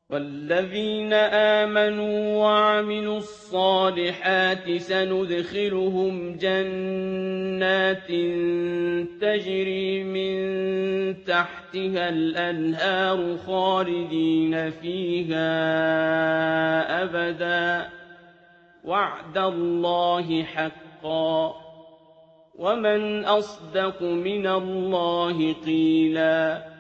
وَالَّذِينَ آمَنُوا وَعَمِلُوا الصَّالِحَاتِ سَنُدْخِلُهُمْ جَنَّاتٍ تَجْرِي مِن تَحْتِهَا الْأَنْهَارُ خَالِدِينَ فِيهَا أَبَدًا ۖ وَعْدَ اللَّهِ حَقًّا ۚ وَمَنْ أَصْدَقُ مِنَ اللَّهِ قِيلًا